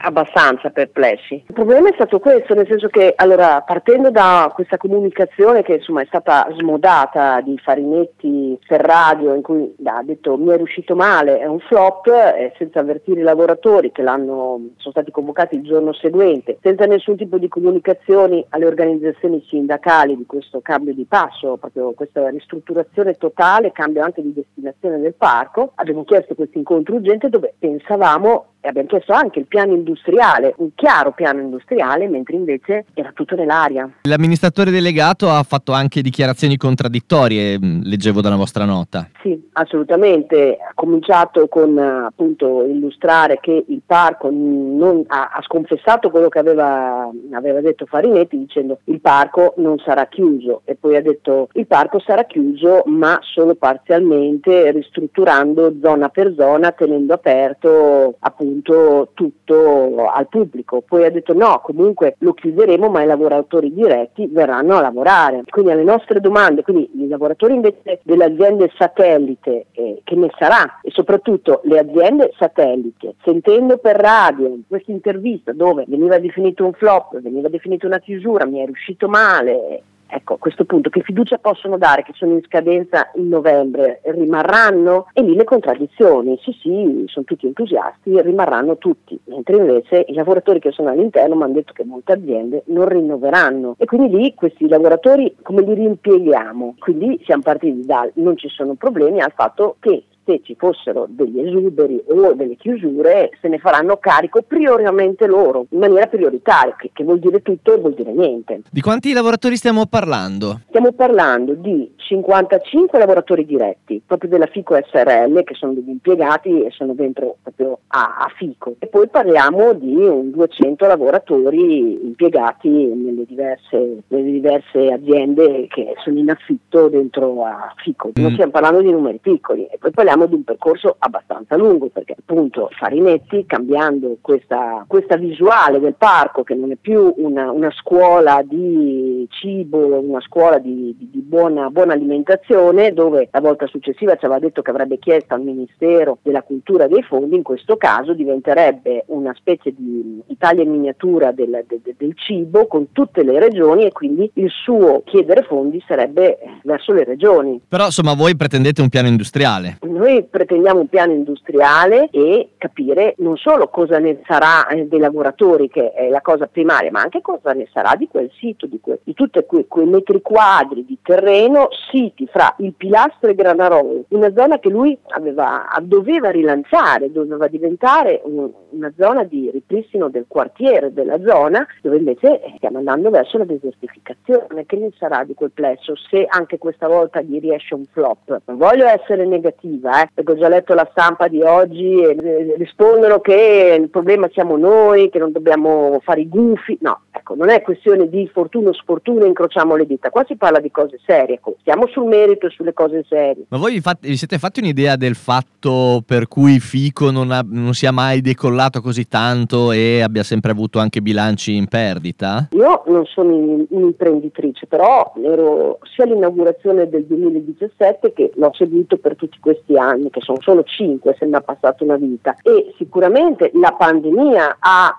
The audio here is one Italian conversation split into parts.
abbastanza perplessi. Il problema è stato questo, nel senso che, allora, partendo da questa comunicazione che insomma è stata smodata di Farinetti per radio, in cui ha detto mi è riuscito male, è un flop, senza avvertire i lavoratori che sono stati convocati il giorno seguente, senza nessun tipo di comunicazioni alle organizzazioni sindacali di questo cambio di passo, proprio questa ristrutturazione totale, cambio anche di destinazione del parco. Abbiamo chiesto questo incontro urgente dove pensavamo, e abbiamo chiesto anche il piano industriale, un chiaro piano industriale, mentre invece era tutto nell'aria. L'amministratore delegato ha fatto anche dichiarazioni contraddittorie, leggevo dalla vostra nota. Sì, assolutamente. Ha cominciato con appunto illustrare che il parco non ha sconfessato quello che aveva detto Farinetti, dicendo il parco non sarà chiuso, e poi ha detto il parco sarà chiuso ma solo parzialmente, ristrutturando zona per zona, tenendo aperto appunto tutto al pubblico. Poi ha detto no, comunque lo chiuderemo ma i lavoratori diretti verranno a lavorare. Quindi alle nostre domande, quindi i lavoratori invece delle aziende satellite, che ne sarà, e soprattutto le aziende satellite, sentendo per radio questa intervista dove veniva definito un flop, veniva definito una chiusura, mi è riuscito male. Ecco, a questo punto che fiducia possono dare che sono in scadenza in novembre? Rimarranno? E lì le contraddizioni, sì, sono tutti entusiasti, rimarranno tutti, mentre invece i lavoratori che sono all'interno mi hanno detto che molte aziende non rinnoveranno, e quindi lì questi lavoratori come li riempieghiamo? Quindi siamo partiti dal non ci sono problemi al fatto che se ci fossero degli esuberi o delle chiusure se ne faranno carico prioritariamente loro, in maniera prioritaria, che vuol dire tutto e vuol dire niente. Di quanti lavoratori stiamo parlando? Stiamo parlando di 55 lavoratori diretti, proprio della FICO SRL, che sono degli impiegati e sono dentro proprio a FICO, e poi parliamo di 200 lavoratori impiegati nelle diverse aziende che sono in affitto dentro a FICO. Non stiamo parlando di numeri piccoli, e poi parliamo di un percorso abbastanza lungo, perché appunto Farinetti, cambiando questa visuale del parco, che non è più una scuola di cibo, una scuola di buona alimentazione, dove la volta successiva ci aveva detto che avrebbe chiesto al Ministero della Cultura dei fondi, in questo caso diventerebbe una specie di Italia in miniatura del cibo con tutte le regioni, e quindi il suo chiedere fondi sarebbe verso le regioni. Però insomma voi pretendete un piano industriale. Noi pretendiamo un piano industriale e capire non solo cosa ne sarà dei lavoratori, che è la cosa primaria, ma anche cosa ne sarà di quel sito, di tutti quei metri quadri di terreno siti fra il Pilastro e Granarolo, una zona che lui doveva rilanciare, doveva diventare una zona di ripristino del quartiere, della zona, dove invece stiamo andando verso la desertificazione. Che ne sarà di quel plesso se anche questa volta gli riesce un flop? Non voglio essere negativa, perché ho già letto la stampa di oggi e rispondono che il problema siamo noi, che non dobbiamo fare i gufi. No, ecco, non è questione di fortuna o sfortuna, incrociamo le dita, qua si parla di cose serie, stiamo sul merito e sulle cose serie. Ma voi vi siete fatti un'idea del fatto per cui Fico non sia mai decollato così tanto e abbia sempre avuto anche bilanci in perdita? Io non sono un'imprenditrice, però ero sia all'inaugurazione del 2017 che l'ho seguito per tutti questi anni, che sono solo 5, sembra passata una vita, e sicuramente la pandemia ha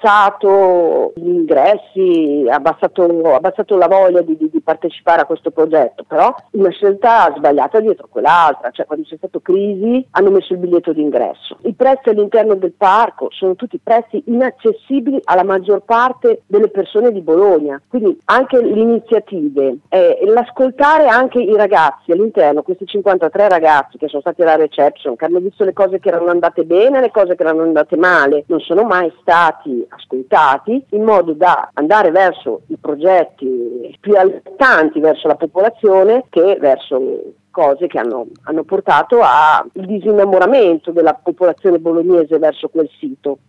abbassato gli ingressi, ha abbassato la voglia di partecipare a questo progetto, però una scelta sbagliata dietro quell'altra, cioè quando c'è stata crisi hanno messo il biglietto d'ingresso. I prezzi all'interno del parco sono tutti prezzi inaccessibili alla maggior parte delle persone di Bologna, quindi anche le iniziative, l'ascoltare anche i ragazzi all'interno, questi 53 ragazzi che sono stati alla reception, che hanno visto le cose che erano andate bene e le cose che erano andate male, non sono mai stati ascoltati, in modo da andare verso i progetti più allettanti verso la popolazione che verso cose che hanno portato al disinnamoramento della popolazione bolognese verso quel sito.